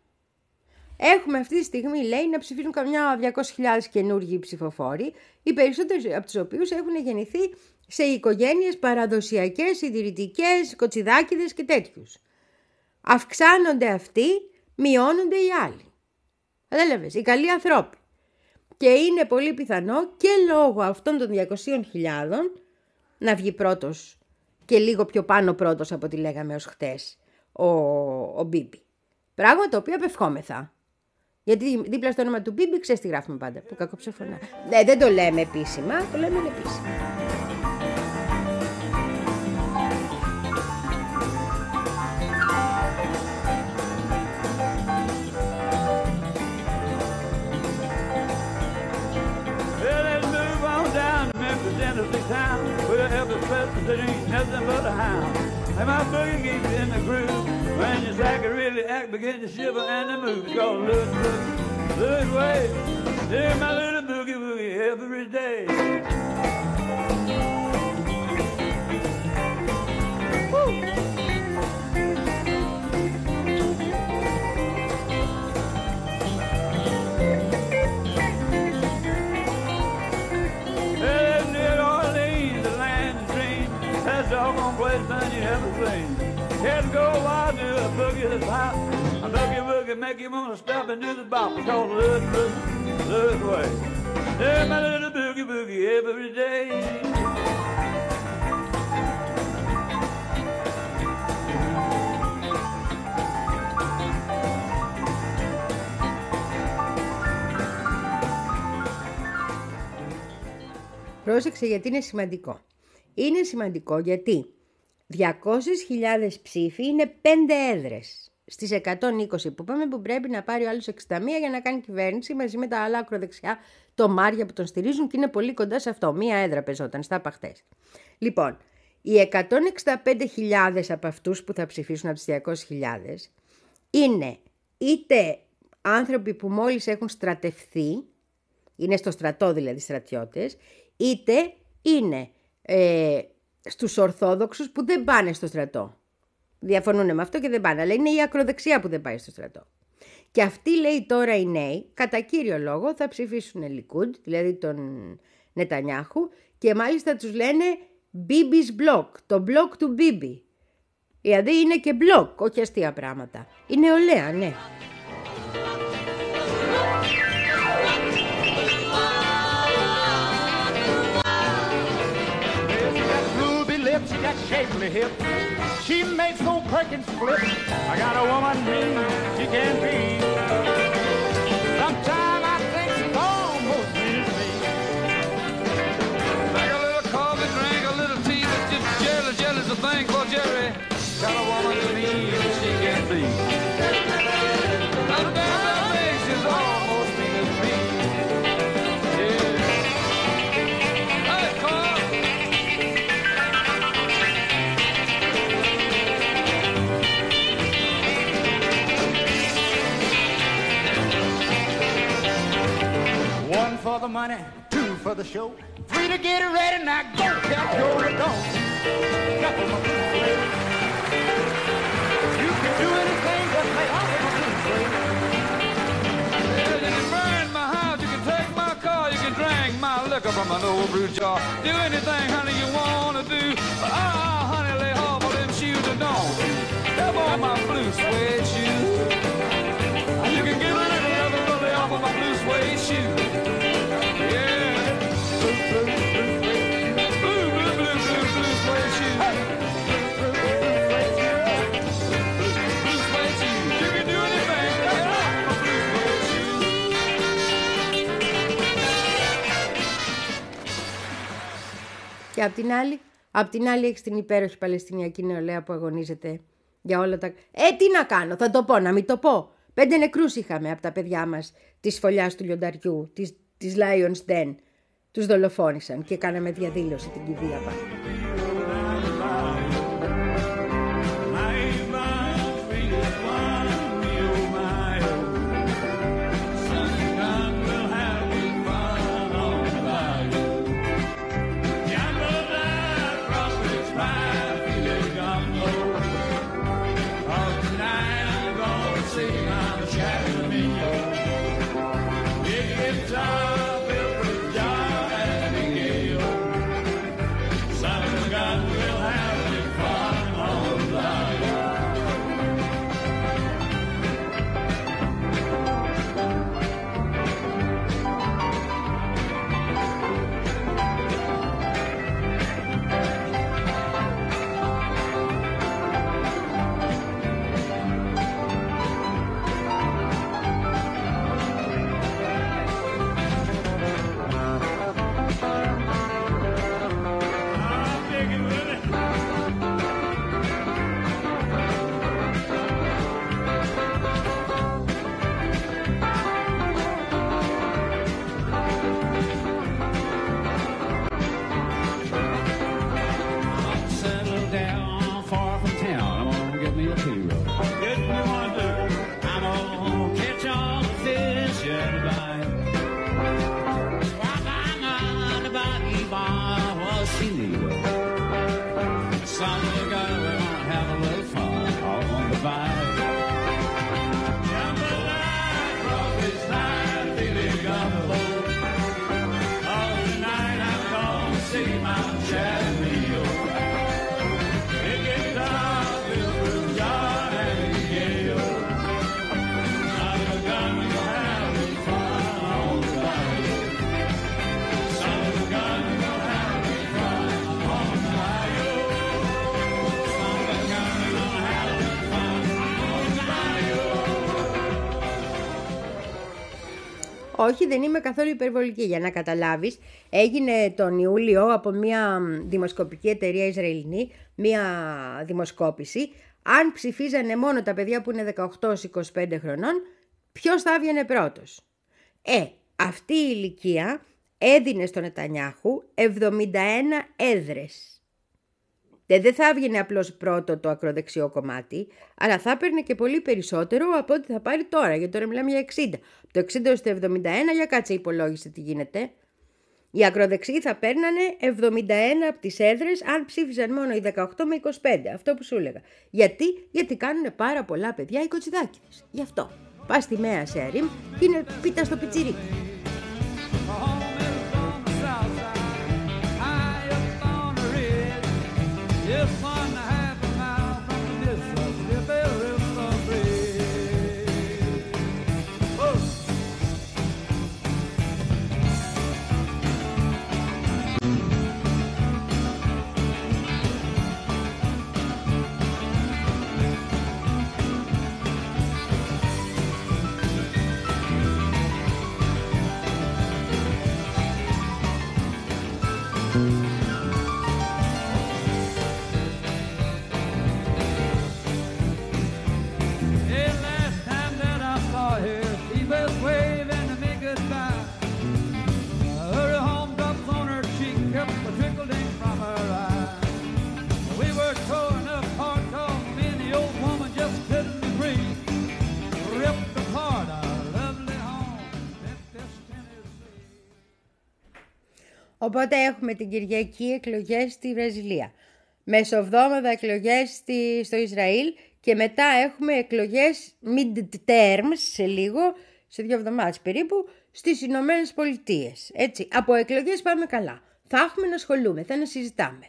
Έχουμε αυτή τη στιγμή, λέει, να ψηφίσουν καμιά διακόσιες χιλιάδες καινούργιοι ψηφοφόροι, οι περισσότεροι από τους οποίους έχουν γεννηθεί σε οικογένειες παραδοσιακές, συντηρητικές, κοτσιδάκηδες και τέτοιους. Αυξάνονται αυτοί, μειώνονται οι άλλοι. Κατάλαβες, οι καλοί ανθρώποι. Και είναι πολύ πιθανό και λόγω αυτών των διακοσίων χιλιάδων να βγει πρώτος και λίγο πιο πάνω πρώτος από ό,τι λέγαμε ως χτες ο, ο Μπίμπι. Πράγμα το οποίο απευχόμεθα. Γιατί δίπλα στο όνομα του Μπίμπι ξέρεις τι γράφουμε πάντα, που κακοψεφωνά. Ναι, δεν το λέμε επίσημα, το λέμε επίσημα. Town, where the Elvis president ain't nothing but a hound. And my boogie keeps you in the groove. When your sack really act, begin to shiver and to move. It's called Louis Boogie, Louis Way. Hear my little boogie woogie every day. Woo! Well, New Orleans, the land of dreams. That's the doggone place none you ever seen. Kids go wild to a boogie that's hot. A boogie woogie make you wanna stop and do the bop. It's called Louis Boogie, Louis Way. Hear my little boogie boogie every day. Πρόσεξε γιατί είναι σημαντικό. Είναι σημαντικό γιατί διακόσιες χιλιάδες ψήφοι είναι πέντε έδρες στις εκατόν είκοσι που πάμε, που πρέπει να πάρει ο άλλος εξήντα μία για να κάνει κυβέρνηση μαζί με τα άλλα ακροδεξιά τομάρια που τον στηρίζουν και είναι πολύ κοντά σε αυτό. Μία έδρα πεζόταν στα παχτές. Λοιπόν, οι εκατόν εξήντα πέντε χιλιάδες από αυτούς που θα ψηφίσουν από τις διακόσιες χιλιάδες είναι είτε άνθρωποι που μόλις έχουν στρατευθεί, είναι στο στρατό δηλαδή στρατιώτες, είτε είναι ε, στους Ορθόδοξους που δεν πάνε στο στρατό. Διαφωνούν με αυτό και δεν πάνε, αλλά είναι η ακροδεξιά που δεν πάει στο στρατό. Και αυτοί, λέει τώρα οι νέοι, κατά κύριο λόγο θα ψηφίσουν Λικούντ, δηλαδή τον Νετανιάχου, και μάλιστα τους λένε Bibi's Block, το block του Bibi. Δηλαδή είναι και block, όχι αστεία πράγματα. Είναι νεολαία, ναι. She got shapely hips. She makes old Perkins flip. I got a woman mean she can be. Sometimes I think she's almost mean as me. Like a little coffee, drink a little tea, but just jealous, jealous of things for Jerry. Got a woman mean she can be. Sometimes I think she's almost mean as me. Yeah. Hey, Carl. For the money, two for the show, three to get ready, now go, tell Joe to go. Couple of blue suede. You can do anything but play off of a blue suede. Yeah, you can burn my house, you can take my car, you can drink my liquor from an old brew jar. Do anything, honey, you wanna do. Ah, honey, lay off of them shoes and don't step on my blue suede shoes. You can get a little of it, lay off of my blue suede shoes. Και απ' την άλλη, απ' την άλλη έχεις την υπέροχη Παλαιστινιακή νεολαία που αγωνίζεται για όλα τα... Ε, τι να κάνω, θα το πω, να μην το πω. Πέντε νεκρούς είχαμε από τα παιδιά μας της φωλιάς του λιονταριού, της, της Lions Den. Τους δολοφόνησαν και κάναμε διαδήλωση την κηδεία πάνω. Son a hero. What you wanna do? I'm gonna catch all the fish in the bay. While I'm on the buggy bar, well, she need it. Some of the guys we're gonna have a little fun on the bay. Jambalaya, crawfish line, feeling gumbo. Oh, tonight I'm gonna see my Chattanooga. It gets dark, little blue yard and the gale. Son of a gun, we'll have a fun on the bayou. Son of a gun, we'll have a fun on the bayou. Son of a gun, we'll have a fun on the bayou. Όχι, δεν είμαι καθόλου υπερβολική. Για να καταλάβεις, έγινε τον Ιούλιο από μια δημοσκοπική εταιρεία Ισραηλινή, μια δημοσκόπηση. Αν ψηφίζανε μόνο τα παιδιά που είναι δεκαοκτώ έως είκοσι πέντε χρονών, ποιος θα έβγαινε πρώτος. Ε, αυτή η ηλικία έδινε στον Νετανιάχου εβδομήντα ένα έδρες. Δεν θα έβγαινε απλώς πρώτο το ακροδεξιό κομμάτι, αλλά θα έπαιρνε και πολύ περισσότερο από ό,τι θα πάρει τώρα, γιατί τώρα μιλάμε για εξήντα. Από το εξήντα έως το εβδομήντα ένα, για κάτσε υπολόγισε τι γίνεται. Οι ακροδεξιοί θα παίρνανε εβδομήντα ένα από τις έδρες αν ψήφιζαν μόνο οι δεκαοκτώ με είκοσι πέντε, αυτό που σου έλεγα. Γιατί, γιατί κάνουν πάρα πολλά παιδιά οι κοτσιδάκηδες. Γι' αυτό. Πας στη Μέα Σεαρίμ και είναι πίτα στο πιτσιρίκι. Just one half a mile from the Mississippi River Bridge. Oh. Οπότε έχουμε την Κυριακή εκλογές στη Βραζιλία, μεσοβδόμαδα εκλογές στη, στο Ισραήλ και μετά έχουμε εκλογές mid-terms σε λίγο, σε δύο εβδομάδες περίπου, στις Ηνωμένες Πολιτείες. Έτσι, από εκλογές πάμε καλά. Θα έχουμε να ασχολούμε, θα να συζητάμε.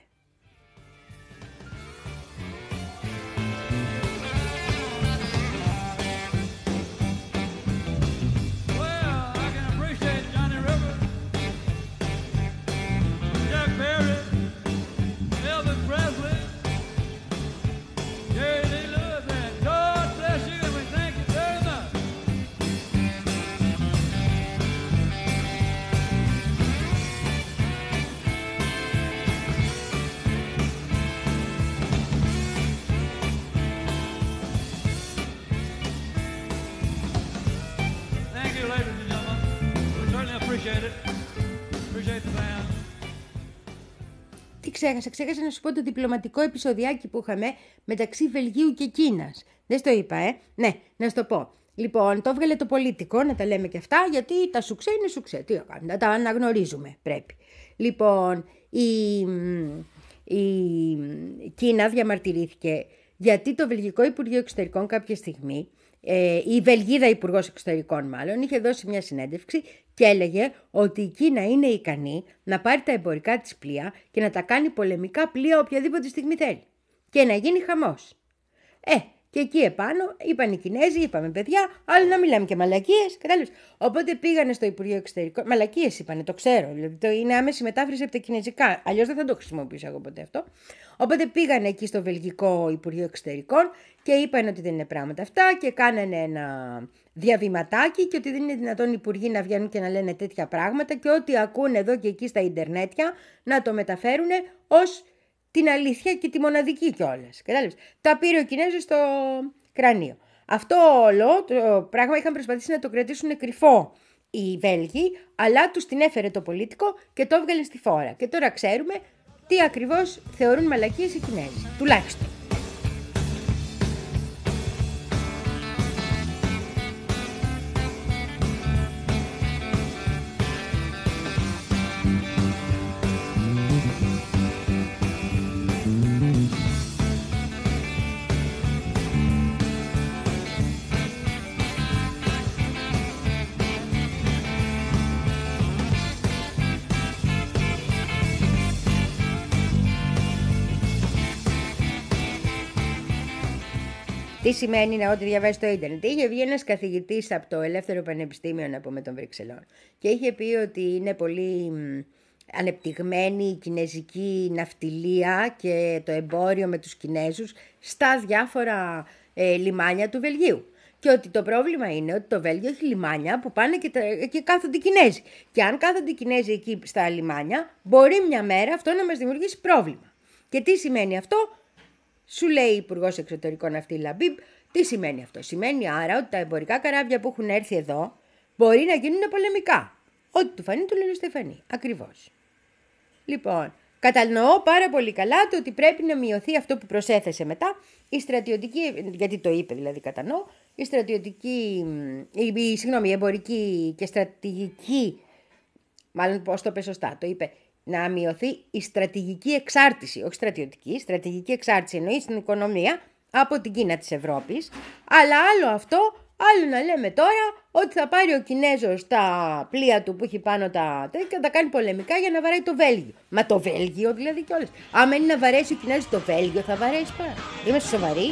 Τι ξέχασα, ξέχασα να σου πω το διπλωματικό επεισοδιάκι που είχαμε μεταξύ Βελγίου και Κίνας. Δεν στο είπα, ε. Ναι, να σου το πω. Λοιπόν, το έβγαλε το Πολίτικο, να τα λέμε και αυτά, γιατί τα σουξέ είναι σουξέ. Τι να κάνουμε, να τα αναγνωρίζουμε, πρέπει. Λοιπόν, η, η Κίνα διαμαρτυρήθηκε γιατί το Βελγικό Υπουργείο Εξωτερικών κάποια στιγμή, ε, η Βελγίδα Υπουργός Εξωτερικών μάλλον, είχε δώσει μια συνέντευξη και έλεγε ότι η Κίνα είναι ικανή να πάρει τα εμπορικά της πλοία και να τα κάνει πολεμικά πλοία οποιαδήποτε στιγμή θέλει. Και να γίνει χαμός. Ε, και εκεί επάνω είπαν οι Κινέζοι, είπαμε παιδιά, αλλά να μιλάμε και μαλακίες. Κατάλαβες. Οπότε πήγανε στο Υπουργείο Εξωτερικών. Μαλακίες είπανε, το ξέρω. Δηλαδή το είναι άμεση μετάφραση από τα κινέζικα. Αλλιώς δεν θα το χρησιμοποιήσω εγώ ποτέ αυτό. Οπότε πήγανε εκεί στο Βελγικό Υπουργείο Εξωτερικών και είπαν ότι δεν είναι πράγματα αυτά και κάνανε ένα διαβηματάκι και ότι δεν είναι δυνατόν οι υπουργοί να βγαίνουν και να λένε τέτοια πράγματα και ό,τι ακούν εδώ και εκεί στα Ιντερνέτια να το μεταφέρουν ως την αλήθεια και τη μοναδική κιόλας. Κατάλαβες. Τα πήρε ο Κινέζος στο κρανίο. Αυτό όλο το πράγμα είχαν προσπαθήσει να το κρατήσουν κρυφό οι Βέλγοι, αλλά τους την έφερε το Πολίτικο και το έβγαλε στη φόρα. Και τώρα ξέρουμε τι ακριβώς θεωρούν μαλακίες οι Κινέζοι. Τουλάχιστον. Τι σημαίνει να ό,τι διαβάζει στο ίντερνετ. Είχε βγει ένας καθηγητής από το Ελεύθερο Πανεπιστήμιο, να πούμε, των Βρυξελών, και είχε πει ότι είναι πολύ ανεπτυγμένη η κινέζικη ναυτιλία και το εμπόριο με τους Κινέζους στα διάφορα ε, λιμάνια του Βελγίου. Και ότι το πρόβλημα είναι ότι το Βέλγιο έχει λιμάνια που πάνε και, τα, και κάθονται οι Κινέζοι. Και αν κάθονται οι Κινέζοι εκεί στα λιμάνια, μπορεί μια μέρα αυτό να μας δημιουργήσει πρόβλημα. Και τι σημαίνει αυτό? Σου λέει η Υπουργός Εξωτερικών αυτή, Λαμπίμπ, τι σημαίνει αυτό? Σημαίνει άρα ότι τα εμπορικά καράβια που έχουν έρθει εδώ μπορεί να γίνουν πολεμικά. Ό,τι του φανεί του λένε Στεφανή. Ακριβώς. Λοιπόν, κατανοώ πάρα πολύ καλά το ότι πρέπει να μειωθεί αυτό που προσέθεσε μετά, η στρατιωτική, γιατί το είπε δηλαδή, κατανοώ, η στρατιωτική, η, η, συγγνώμη, η εμπορική και στρατηγική, μάλλον πώς το είπε σωστά, το είπε, να μειωθεί η στρατηγική εξάρτηση, όχι στρατιωτική, στρατηγική εξάρτηση εννοεί στην οικονομία από την Κίνα της Ευρώπης, αλλά άλλο αυτό, άλλο να λέμε τώρα ότι θα πάρει ο Κινέζος τα πλοία του που έχει πάνω τα τέτοια και θα τα κάνει πολεμικά για να βαράει το Βέλγιο. Μα το Βέλγιο δηλαδή κιόλας. Άμα είναι να βαρέσει ο Κινέζος το Βέλγιο, θα βαρέσει πάρα. Είμαστε σοβαροί?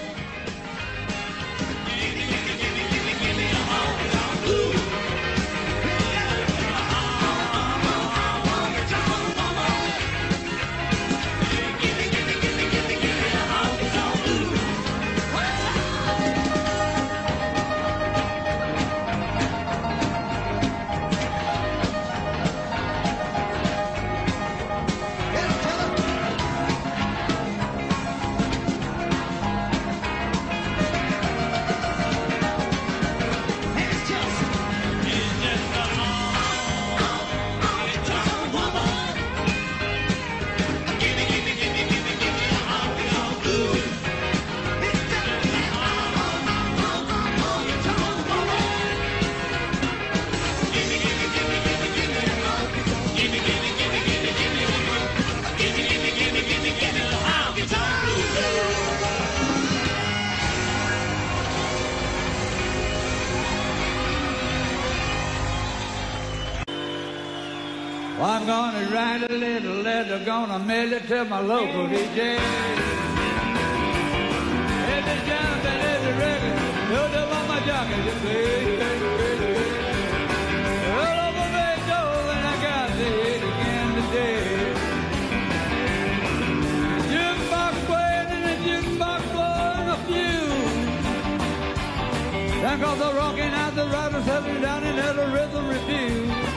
I'm gonna write a little letter, gonna mail it to my local D J. If it's jumping, if it's record, you'll do on my jacket, you play. All over Beethoven, I got to hit again today. Jukebox playing and a jukebox blowing a few. Then comes the rocking out, the writer settling down and had a rhythm review.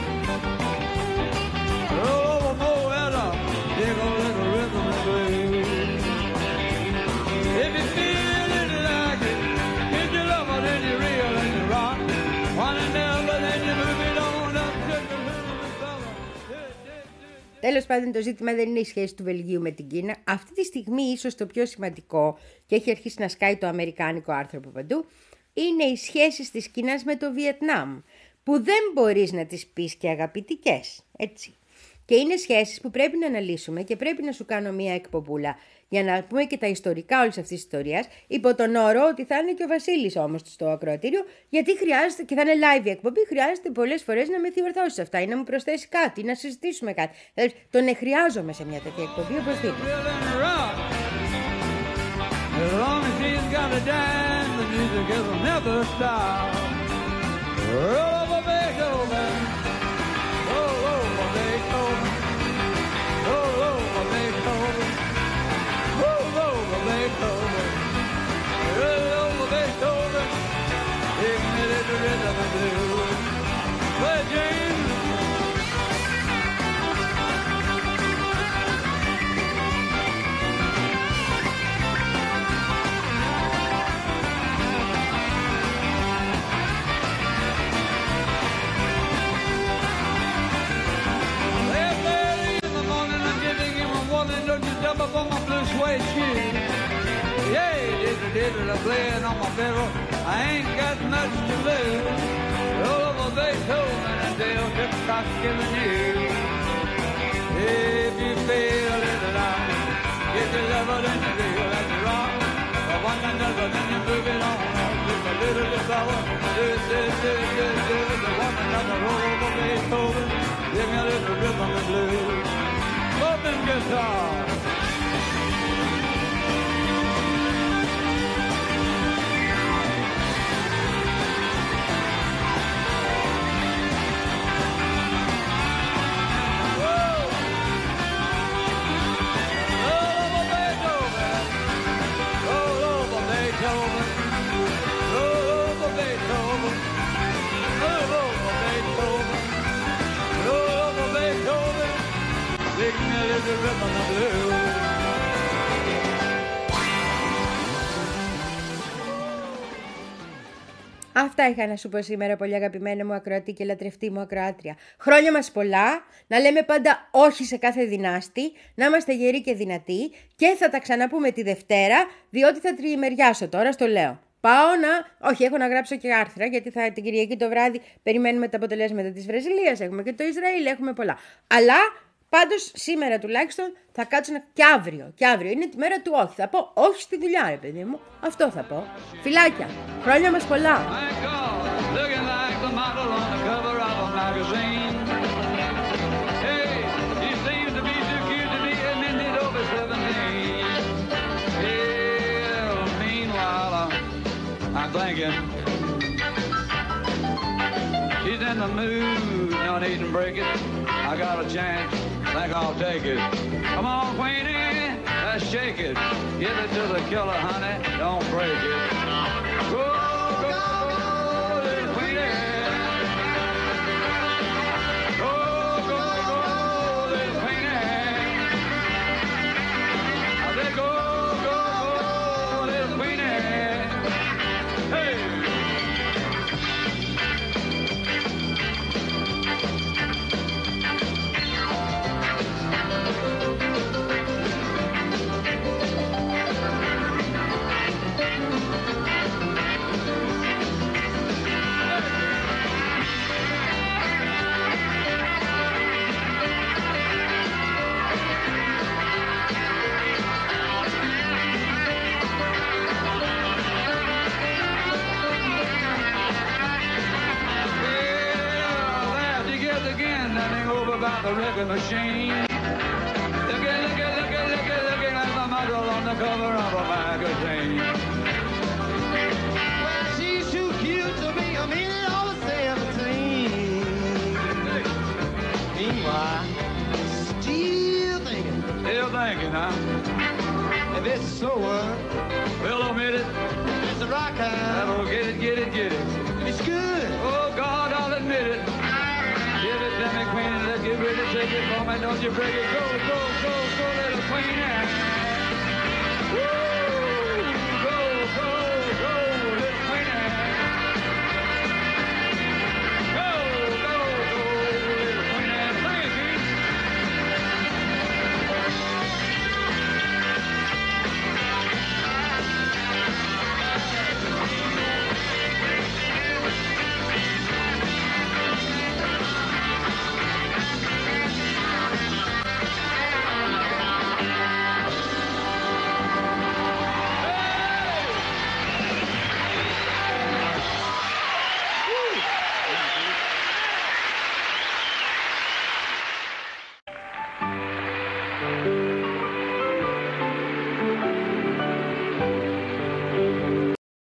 Roll over Moetta, dig a little rhythm and blues. If you feel it like it, if you love it, then you real and you rock. One and never, then you move it on up to the little fella. Τέλος πάντων, το ζήτημα δεν είναι η σχέση του Βελγίου με την Κίνα. Αυτή τη στιγμή ίσως το πιο σημαντικό, και έχει αρχίσει να σκάει το αμερικάνικο άρθρο από παντού, είναι οι σχέσεις της Κίνας με το Βιετνάμ, που δεν μπορείς να τις πεις και αγαπητικές, έτσι. Και είναι σχέσεις που πρέπει να αναλύσουμε και πρέπει να σου κάνω μία εκπομπούλα για να πούμε και τα ιστορικά όλης αυτής της ιστορίας, υπό τον όρο ότι θα είναι και ο Βασίλης όμως στο ακροατήριο, γιατί χρειάζεται, και θα είναι live η εκπομπή, χρειάζεται πολλές φορές να με διορθώσεις αυτά ή να μου προσθέσει κάτι, να συζητήσουμε κάτι. Δηλαδή τον εχρειάζομαι σε μια τέτοια εκπομπή οπωσδήποτε. Up on my blue suede shoes. Yeah, diddle diddle, I'm playing on my fiddle. I ain't got much to lose. Roll over Beethoven and Dale Trip giving you. If you feel it alive, get your lover then you feel and you rock. But one another then you move it on. Just a little bit slower. Do it, do it, do it, do it, do it. The one another roll over Beethoven. Give me a little rhythm and blues. Open guitar. Αυτά είχα να σου πω σήμερα, πολύ αγαπημένα μου ακροατή και λατρευτή μου ακροάτρια. Χρόνια μας πολλά, να λέμε πάντα όχι σε κάθε δυνάστη, να είμαστε γεροί και δυνατοί και θα τα ξαναπούμε τη Δευτέρα, διότι θα τριημεριάσω τώρα, στο λέω. Πάω να... Όχι, έχω να γράψω και άρθρα, γιατί θα, την Κυριακή το βράδυ περιμένουμε τα αποτελέσματα της Βραζιλίας, έχουμε και το Ισραήλ, έχουμε πολλά. Αλλά... Πάντως σήμερα τουλάχιστον θα κάτσω να... και αύριο, και αύριο είναι τη μέρα του όχι. Θα πω όχι στη δουλειά, ρε παιδί μου. Αυτό θα πω. Φιλάκια. Χρόνια μας πολλά. Thank God, looking like the model on the cover of a magazine. Hey, he seems to be too cute to be a minute over seventeen. Well, meanwhile, uh, I'm thinking she's in the mood, no need to break it. I got a chance, think I'll take it. Come on, Queenie, let's shake it. Give it to the killer, honey, don't break it. Go, go, go, little Queenie. Go, go, go, little Queenie. I said go, go, go, little Queenie. Hey! About the record machine. Looking, looking, looking, looking, looking like the model on the cover of a magazine. Well, she's too cute to be a minute over seventeen. Hey. Meanwhile, still thinking. Still thinking, huh? If it's slower, we'll omit it. It's a rocker. Oh, get it, get it, get it. It's good. Oh, God, I'll admit it. Give it to me, Queenie, let's get ready to take it for me, don't you break it. Go, go, go, go, little Queenie.